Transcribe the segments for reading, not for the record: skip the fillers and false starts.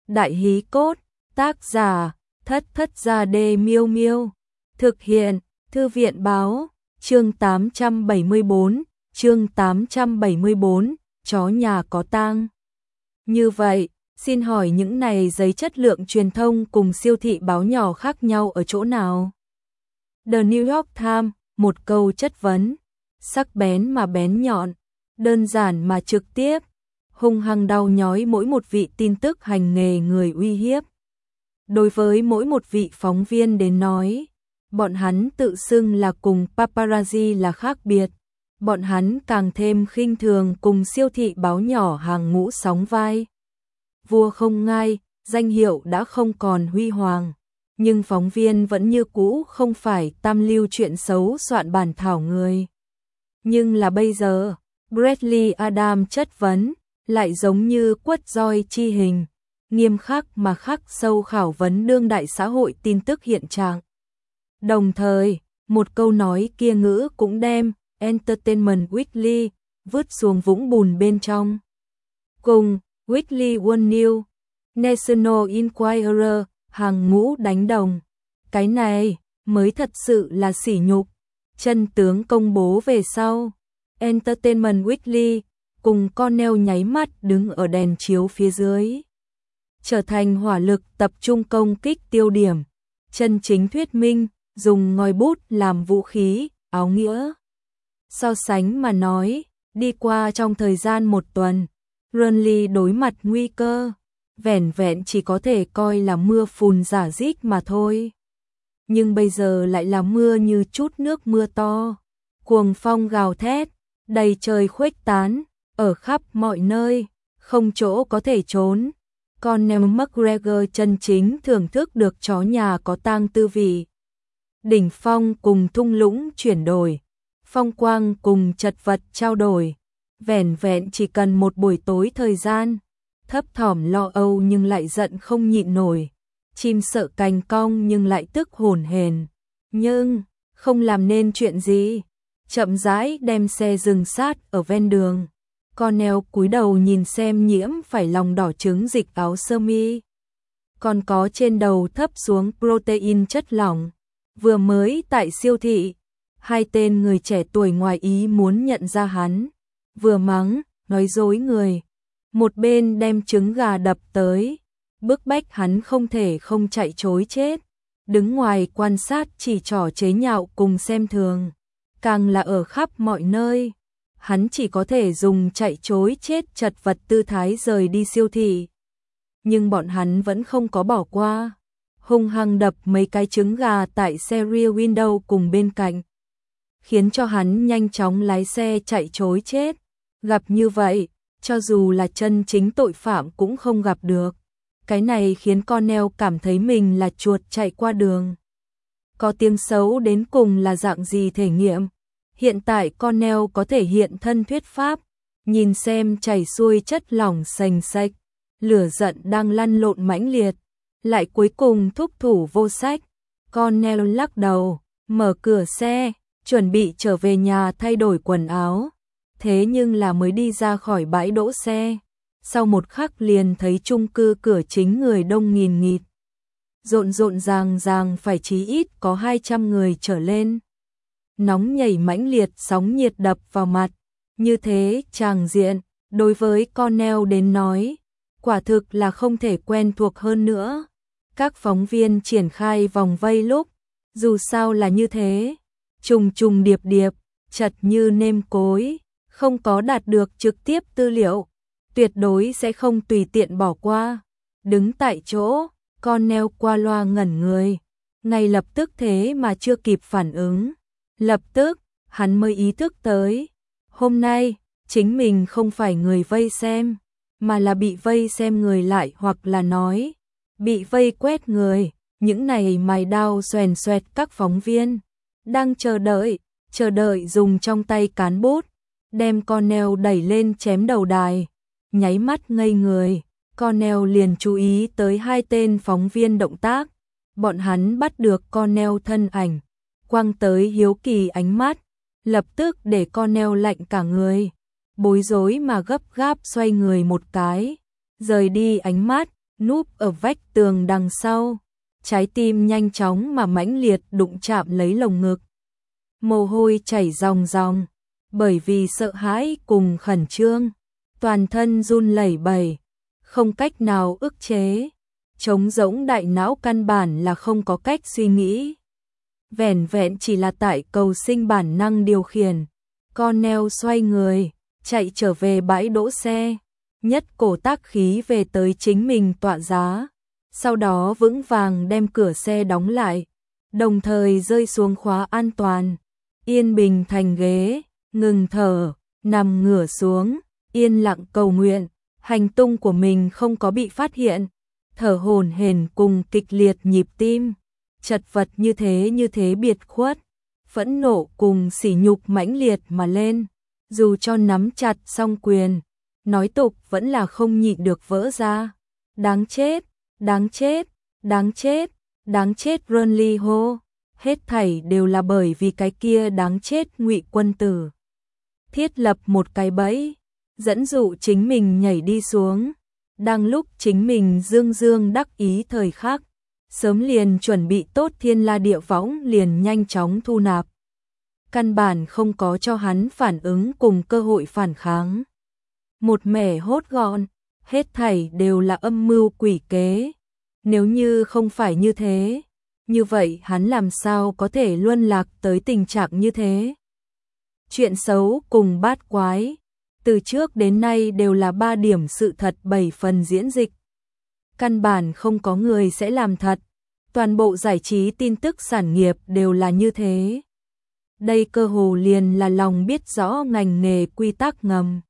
Đại hí cốt, tác giả, Thất Thất Gia Đê Miêu Miêu. Thực hiện, Thư viện báo, chương 874, chương 874, chó nhà có tang. Như vậy, xin hỏi những này giấy chất lượng truyền thông cùng siêu thị báo nhỏ khác nhau ở chỗ nào? The New York Times, một câu chất vấn, sắc bén mà bén nhọn, đơn giản mà trực tiếp, hung hăng đau nhói mỗi một vị tin tức hành nghề người uy hiếp. Đối với mỗi một vị phóng viên đến nói, bọn hắn tự xưng là cùng paparazzi là khác biệt, bọn hắn càng thêm khinh thường cùng siêu thị báo nhỏ hàng ngũ sóng vai. Vua không ngai, danh hiệu đã không còn huy hoàng, nhưng phóng viên vẫn như cũ không phải tam lưu chuyện xấu soạn bản thảo người. Nhưng là bây giờ, Bradley Adam chất vấn, lại giống như quất roi chi hình, nghiêm khắc mà khắc sâu khảo vấn đương đại xã hội tin tức hiện trạng. Đồng thời, một câu nói kia ngữ cũng đem Entertainment Weekly vứt xuống vũng bùn bên trong. Cùng Weekly World News, National Enquirer, hàng ngũ đánh đồng. Cái này mới thật sự là sỉ nhục. Chân tướng công bố về sau, Entertainment Weekly cùng Cornell nháy mắt đứng ở đèn chiếu phía dưới, trở thành hỏa lực tập trung công kích tiêu điểm, chân chính thuyết minh, dùng ngòi bút làm vũ khí, áo nghĩa. So sánh mà nói, đi qua trong thời gian một tuần, Burnley đối mặt nguy cơ, vẻn vẹn chỉ có thể coi là mưa phùn rả rích mà thôi. Nhưng bây giờ lại là mưa như chút nước mưa to, cuồng phong gào thét, đầy trời khuếch tán, ở khắp mọi nơi, không chỗ có thể trốn. Conor McGregor chân chính thưởng thức được chó nhà có tang tư vị. Đỉnh phong cùng thung lũng chuyển đổi, phong quang cùng chật vật trao đổi, vẻn vẹn chỉ cần một buổi tối thời gian, thấp thỏm lo âu nhưng lại giận không nhịn nổi, chim sợ cành cong nhưng lại tức hổn hển, nhưng không làm nên chuyện gì, chậm rãi đem xe dừng sát ở ven đường. Cornell cúi đầu nhìn xem nhiễm phải lòng đỏ trứng dịch áo sơ mi, còn có trên đầu thấp xuống protein chất lỏng. Vừa mới tại siêu thị, hai tên người trẻ tuổi ngoài ý muốn nhận ra hắn, vừa mắng, nói dối người, một bên đem trứng gà đập tới, bức bách hắn không thể không chạy trối chết, đứng ngoài quan sát chỉ trỏ chế nhạo cùng xem thường, càng là ở khắp mọi nơi. Hắn chỉ có thể dùng chạy trối chết chật vật tư thái rời đi siêu thị. Nhưng bọn hắn vẫn không có bỏ qua, hung hăng đập mấy cái trứng gà tại xe rear window cùng bên cạnh, khiến cho hắn nhanh chóng lái xe chạy trối chết. Gặp như vậy, cho dù là chân chính tội phạm cũng không gặp được. Cái này khiến Cornell cảm thấy mình là chuột chạy qua đường. Có tiếng xấu đến cùng là dạng gì thể nghiệm? Hiện tại Cornell có thể hiện thân thuyết pháp, nhìn xem chảy xuôi chất lỏng sành sạch, lửa giận đang lăn lộn mãnh liệt, lại cuối cùng thúc thủ vô sách. Cornell lắc đầu, mở cửa xe, chuẩn bị trở về nhà thay đổi quần áo. Thế nhưng là mới đi ra khỏi bãi đỗ xe, sau một khắc liền thấy chung cư cửa chính người đông nghìn nghịt. Rộn rộn ràng ràng phải chí ít có 200 người trở lên. Nóng nhảy mãnh liệt, sóng nhiệt đập vào mặt, như thế tràng diện, đối với Cornell đến nói, quả thực là không thể quen thuộc hơn nữa. Các phóng viên triển khai vòng vây lúc, dù sao là như thế, trùng trùng điệp điệp, chật như nêm cối, không có đạt được trực tiếp tư liệu, tuyệt đối sẽ không tùy tiện bỏ qua. Đứng tại chỗ, Cornell qua loa ngẩn người, ngay lập tức thế mà chưa kịp phản ứng. Lập tức, hắn mới ý thức tới, hôm nay, chính mình không phải người vây xem, mà là bị vây xem người lại, hoặc là nói, bị vây quét người. Những này mài đao xoèn xoẹt các phóng viên, đang chờ đợi dùng trong tay cán bút, đem Cornell đẩy lên chém đầu đài. Nháy mắt ngây người, Cornell liền chú ý tới hai tên phóng viên động tác, bọn hắn bắt được Cornell thân ảnh, quăng tới hiếu kỳ ánh mắt, lập tức để Cornell lạnh cả người, bối rối mà gấp gáp xoay người một cái, rời đi ánh mắt, núp ở vách tường đằng sau, trái tim nhanh chóng mà mãnh liệt đụng chạm lấy lồng ngực. Mồ hôi chảy ròng ròng, bởi vì sợ hãi cùng khẩn trương, toàn thân run lẩy bẩy, không cách nào ức chế, trống rỗng đại não căn bản là không có cách suy nghĩ. Vẻn vẹn chỉ là tại cầu sinh bản năng điều khiển, Cornell xoay người, chạy trở về bãi đỗ xe, nhất cổ tác khí về tới chính mình tọa giá, sau đó vững vàng đem cửa xe đóng lại, đồng thời rơi xuống khóa an toàn, yên bình thành ghế, ngừng thở, nằm ngửa xuống, yên lặng cầu nguyện, hành tung của mình không có bị phát hiện, thở hổn hển cùng kịch liệt nhịp tim, chật vật như thế biệt khuất, phẫn nộ cùng sỉ nhục mãnh liệt mà lên, dù cho nắm chặt song quyền, nói tục vẫn là không nhịn được vỡ ra. Đáng chết, đáng chết, đáng chết, đáng chết Renly hô, hết thảy đều là bởi vì cái kia đáng chết Ngụy Quân tử. Thiết lập một cái bẫy, dẫn dụ chính mình nhảy đi xuống, đang lúc chính mình dương dương đắc ý thời khắc, sớm liền chuẩn bị tốt thiên la địa võng liền nhanh chóng thu nạp. Căn bản không có cho hắn phản ứng cùng cơ hội phản kháng. Một mẻ hốt gọn, hết thảy đều là âm mưu quỷ kế. Nếu như không phải như thế, như vậy hắn làm sao có thể luân lạc tới tình trạng như thế? Chuyện xấu cùng bát quái, từ trước đến nay đều là 3 điểm sự thật 7 phần diễn dịch. Căn bản không có người sẽ làm thật, toàn bộ giải trí tin tức sản nghiệp đều là như thế. Đây cơ hồ liền là lòng biết rõ ngành nghề quy tắc ngầm.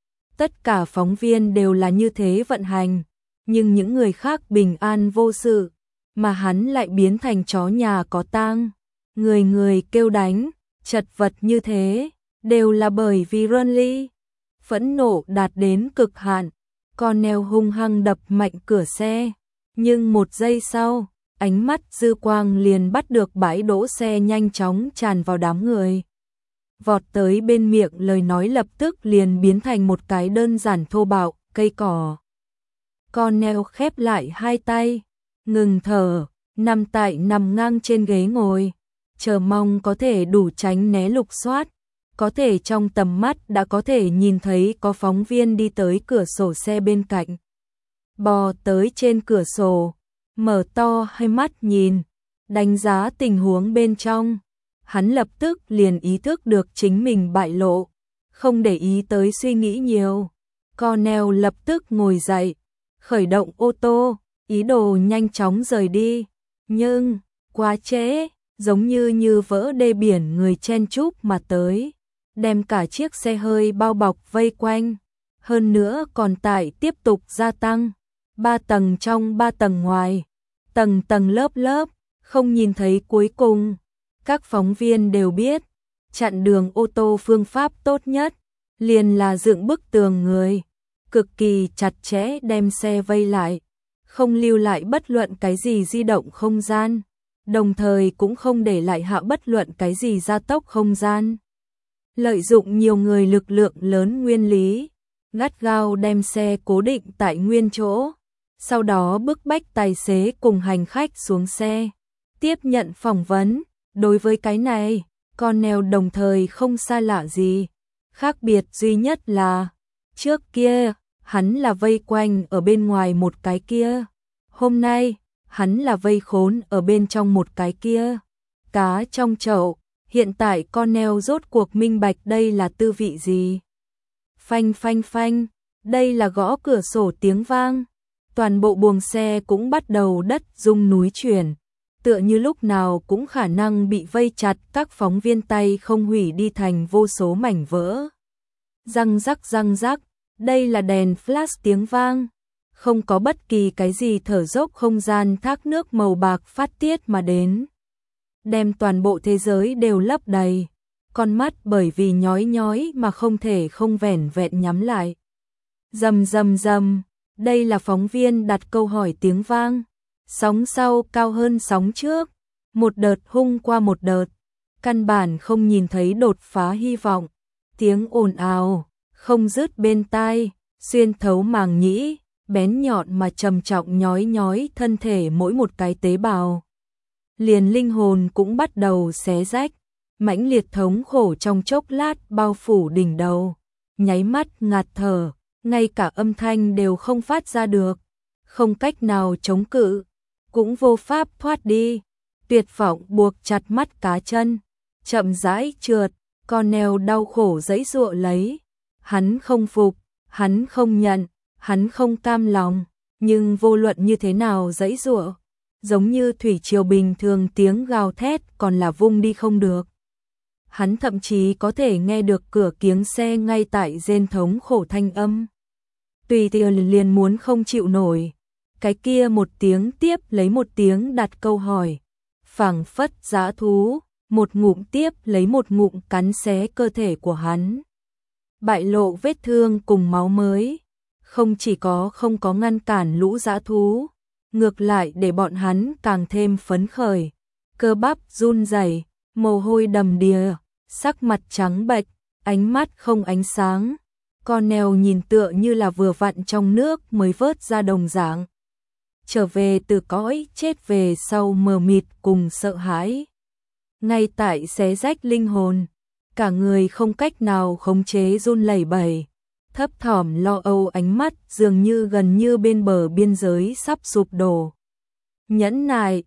Tất cả phóng viên đều là như thế vận hành, nhưng những người khác bình an vô sự, mà hắn lại biến thành chó nhà có tang. Người người kêu đánh, chật vật như thế, đều là bởi vì Renly. Phẫn nộ đạt đến cực hạn, Cornell hung hăng đập mạnh cửa xe, nhưng một giây sau, ánh mắt dư quang liền bắt được bãi đỗ xe nhanh chóng tràn vào đám người. Vọt tới bên miệng lời nói lập tức liền biến thành một cái đơn giản thô bạo, cây cỏ. Cornell khép lại hai tay, ngừng thở, nằm ngang trên ghế ngồi, chờ mong có thể đủ tránh né lục soát. Có thể trong tầm mắt đã có thể nhìn thấy có phóng viên đi tới cửa sổ xe bên cạnh. Bò tới trên cửa sổ, mở to hai mắt nhìn, đánh giá tình huống bên trong. Hắn lập tức liền ý thức được chính mình bại lộ, không để ý tới suy nghĩ nhiều. Cornell lập tức ngồi dậy, khởi động ô tô, ý đồ nhanh chóng rời đi. Nhưng, quá trễ, giống như vỡ đê biển người chen chúc mà tới, đem cả chiếc xe hơi bao bọc vây quanh. Hơn nữa còn tải tiếp tục gia tăng, 3 tầng trong 3 tầng ngoài, tầng tầng lớp lớp, không nhìn thấy cuối cùng. Các phóng viên đều biết, chặn đường ô tô phương pháp tốt nhất, liền là dựng bức tường người, cực kỳ chặt chẽ đem xe vây lại, không lưu lại bất luận cái gì di động không gian, đồng thời cũng không để lại hạ bất luận cái gì gia tốc không gian. Lợi dụng nhiều người lực lượng lớn nguyên lý, gắt gao đem xe cố định tại nguyên chỗ, sau đó bức bách tài xế cùng hành khách xuống xe, tiếp nhận phỏng vấn. Đối với cái này, Cornell đồng thời không xa lạ gì, khác biệt duy nhất là, trước kia, hắn là vây quanh ở bên ngoài một cái kia, hôm nay, hắn là vây khốn ở bên trong một cái kia, cá trong chậu. Hiện tại Cornell rốt cuộc minh bạch đây là tư vị gì. Phanh phanh phanh, đây là gõ cửa sổ tiếng vang, toàn bộ buồng xe cũng bắt đầu đất rung núi chuyển, tựa như lúc nào cũng khả năng bị vây chặt, các phóng viên tay không hủy đi thành vô số mảnh vỡ. Răng rắc, đây là đèn flash tiếng vang, không có bất kỳ cái gì thở dốc, không gian thác nước màu bạc phát tiết mà đến, đem toàn bộ thế giới đều lấp đầy, con mắt bởi vì nhói mà không thể không vẻn vẹn nhắm lại. Rầm, đây là phóng viên đặt câu hỏi tiếng vang, sóng sau cao hơn sóng trước, một đợt hung qua một đợt, căn bản không nhìn thấy đột phá hy vọng, tiếng ồn ào, không dứt bên tai, xuyên thấu màng nhĩ, bén nhọn mà trầm trọng nhói nhói thân thể mỗi một cái tế bào. Liền linh hồn cũng bắt đầu xé rách, mãnh liệt thống khổ trong chốc lát bao phủ đỉnh đầu, nháy mắt ngạt thở, ngay cả âm thanh đều không phát ra được, không cách nào chống cự, cũng vô pháp thoát đi. Tuyệt vọng buộc chặt mắt cá chân, chậm rãi trượt, con neo đau khổ giãy giụa lấy. Hắn không phục, hắn không nhận, hắn không cam lòng, nhưng vô luận như thế nào giãy giụa, giống như thủy triều bình thường tiếng gào thét còn là vung đi không được. Hắn thậm chí có thể nghe được cửa kiếng xe ngay tại rên thống khổ thanh âm. Tùy tiện liền muốn không chịu nổi. Cái kia một tiếng tiếp lấy một tiếng đặt câu hỏi. Phảng phất dã thú, một ngụm tiếp lấy một ngụm cắn xé cơ thể của hắn. Bại lộ vết thương cùng máu mới. Không chỉ không có ngăn cản lũ dã thú, ngược lại để bọn hắn càng thêm phấn khởi. Cơ bắp run rẩy, mồ hôi đầm đìa, sắc mặt trắng bệch, ánh mắt không ánh sáng. Con neo nhìn tựa như là vừa vặn trong nước mới vớt ra đồng dạng. Trở về từ cõi chết về sau mờ mịt cùng sợ hãi. Ngay tại xé rách linh hồn, cả người không cách nào khống chế run lẩy bẩy, thấp thỏm lo âu, ánh mắt dường như gần như bên bờ biên giới sắp sụp đổ. Nhẫn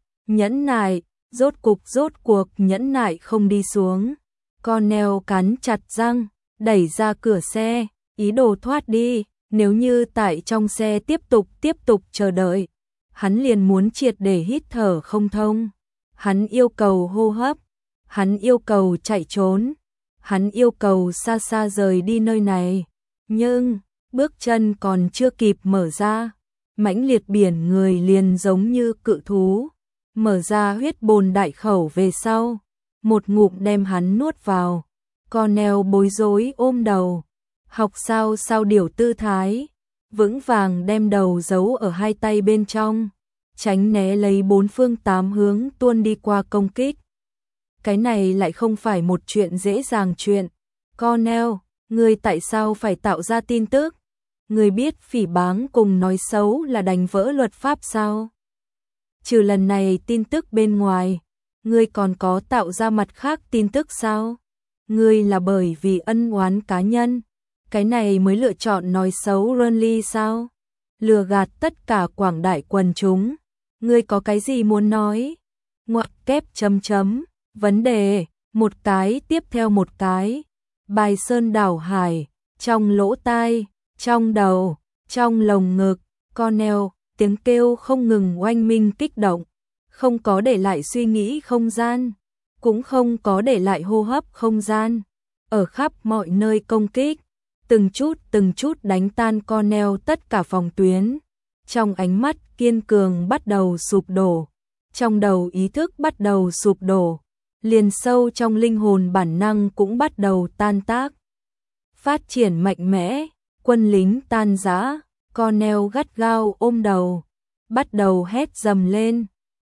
nại, rốt cuộc nhẫn nại không đi xuống. Con neo cắn chặt răng, đẩy ra cửa xe, ý đồ thoát đi. Nếu như tại trong xe tiếp tục chờ đợi, hắn liền muốn triệt để hít thở không thông. Hắn yêu cầu hô hấp, hắn yêu cầu chạy trốn, hắn yêu cầu xa xa rời đi nơi này. Nhưng, bước chân còn chưa kịp mở ra, mãnh liệt biển người liền giống như cự thú, mở ra huyết bồn đại khẩu về sau, một ngụm đem hắn nuốt vào. Con neo bối rối ôm đầu, học sao điều tư thái, vững vàng đem đầu giấu ở hai tay bên trong, tránh né lấy bốn phương tám hướng tuôn đi qua công kích. Cái này lại không phải một chuyện dễ dàng chuyện. Con neo, ngươi tại sao phải tạo ra tin tức? Ngươi biết phỉ báng cùng nói xấu là đánh vỡ luật pháp sao? Trừ lần này tin tức bên ngoài, ngươi còn có tạo ra mặt khác tin tức sao? Ngươi là bởi vì ân oán cá nhân, cái này mới lựa chọn nói xấu Renly sao? Lừa gạt tất cả quảng đại quần chúng. Ngươi có cái gì muốn nói? Ngoặc kép chấm, vấn đề, một cái tiếp theo một cái. Bài sơn đảo hải, trong lỗ tai, trong đầu, trong lồng ngực, con neo, tiếng kêu không ngừng oanh minh kích động, không có để lại suy nghĩ không gian, cũng không có để lại hô hấp không gian, ở khắp mọi nơi công kích, từng chút đánh tan con neo tất cả phòng tuyến. Trong ánh mắt kiên cường bắt đầu sụp đổ, trong đầu ý thức bắt đầu sụp đổ, liền sâu trong linh hồn bản năng cũng bắt đầu tan tác. Phát triển mạnh mẽ, quân lính tan rã, con neo gắt gao ôm đầu, bắt đầu hét dầm lên.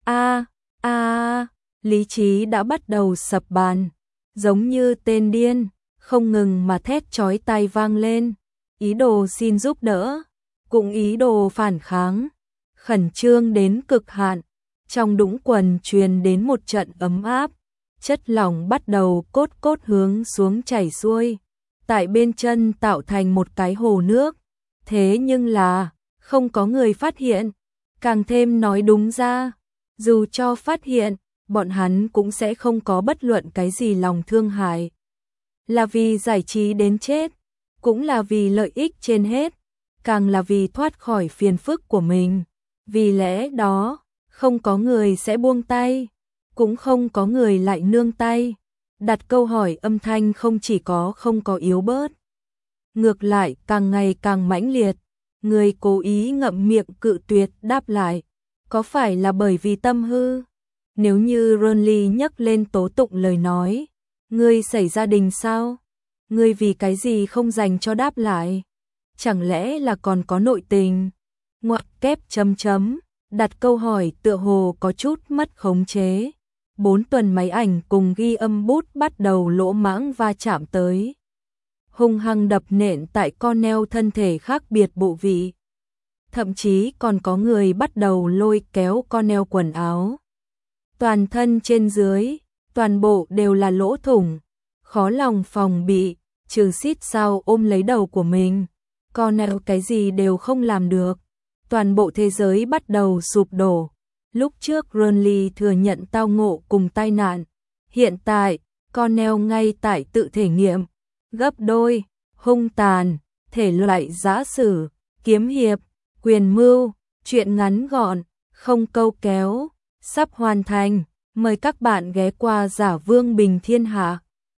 Lý trí đã bắt đầu sập bàn, giống như tên điên, không ngừng mà thét chói tai vang lên, ý đồ xin giúp đỡ, cũng ý đồ phản kháng, khẩn trương đến cực hạn. Trong đũng quần truyền đến một trận ấm áp, chất lỏng bắt đầu cốt hướng xuống chảy xuôi, tại bên chân tạo thành một cái hồ nước. Thế nhưng là, không có người phát hiện, càng thêm nói đúng ra, dù cho phát hiện, bọn hắn cũng sẽ không có bất luận cái gì lòng thương hại. Là vì giải trí đến chết, cũng là vì lợi ích trên hết, càng là vì thoát khỏi phiền phức của mình. Vì lẽ đó, không có người sẽ buông tay, cũng không có người lại nương tay. Đặt câu hỏi âm thanh không chỉ không có yếu bớt, ngược lại càng ngày càng mãnh liệt. Người cố ý ngậm miệng cự tuyệt đáp lại, có phải là bởi vì tâm hư? Nếu như Renly nhắc lên tố tụng lời nói, ngươi xảy ra đình sao? Ngươi vì cái gì không dành cho đáp lại? Chẳng lẽ là còn có nội tình? Ngoặc kép chấm, đặt câu hỏi tựa hồ có chút mất khống chế. 4 tuần máy ảnh cùng ghi âm bút bắt đầu lỗ mãng va chạm tới, hung hăng đập nện tại con neo thân thể khác biệt bộ vị. thậm chí còn có người bắt đầu lôi kéo Cornell quần áo. Toàn thân trên dưới, toàn bộ đều là lỗ thủng, khó lòng phòng bị, trừ xít sao ôm lấy đầu của mình. Cornell cái gì đều không làm được, toàn bộ thế giới bắt đầu sụp đổ. Lúc trước Burnley thừa nhận tao ngộ cùng tai nạn, hiện tại, Cornell ngay tại tự thể nghiệm, gấp đôi, hung tàn, thể loại giã sử, kiếm hiệp, quyền mưu, truyện ngắn gọn, không câu kéo, sắp hoàn thành. Mời các bạn ghé qua Giả Vương Bình Thiên Hạ.